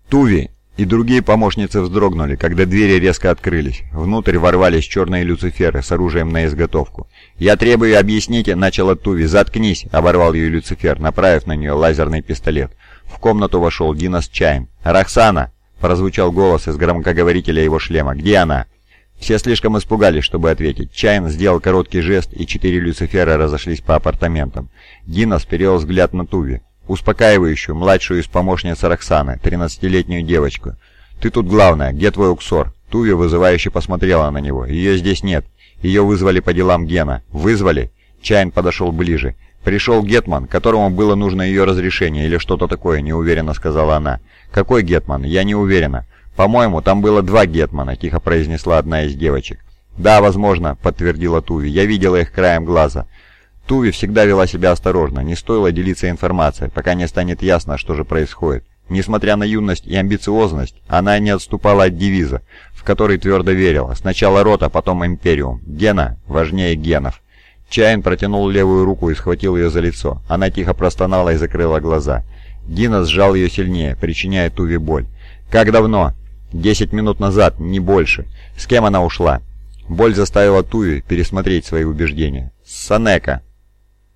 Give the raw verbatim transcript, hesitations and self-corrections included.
Туви и другие помощницы вздрогнули, когда двери резко открылись. Внутрь ворвались черные Люциферы с оружием на изготовку. «Я требую объяснить», — начала Туви. «Заткнись», — оборвал ее Люцифер, направив на нее лазерный пистолет. В комнату вошел Динос Чайн. «Роксана!» — прозвучал голос из громкоговорителя его шлема. «Где она?» Все слишком испугались, чтобы ответить. Чайн сделал короткий жест, и четыре Люцифера разошлись по апартаментам. Динос перевел взгляд на Туви, успокаивающую, младшую из помощниц Роксаны, тринадцатилетнюю девочку. «Ты тут главная. Где твой Уксор?» Туви вызывающе посмотрела на него. «Ее здесь нет. Ее вызвали по делам Гена». «Вызвали?» Чайн подошел ближе. «Пришел Гетман, которому было нужно ее разрешение или что-то такое», — неуверенно сказала она. «Какой Гетман? Я не уверена». «По-моему, там было два Гетмана», — тихо произнесла одна из девочек. «Да, возможно», — подтвердила Туви. «Я видела их краем глаза». Туви всегда вела себя осторожно, не стоило делиться информацией, пока не станет ясно, что же происходит. Несмотря на юность и амбициозность, она не отступала от девиза, в который твердо верила. Сначала рот, а потом империум. Гена важнее генов. Чайн протянул левую руку и схватил ее за лицо. Она тихо простонала и закрыла глаза. Дина сжал ее сильнее, причиняя Туви боль. «Как давно?» «Десять минут назад, не больше. С кем она ушла?» Боль заставила Туви пересмотреть свои убеждения. «С Санека».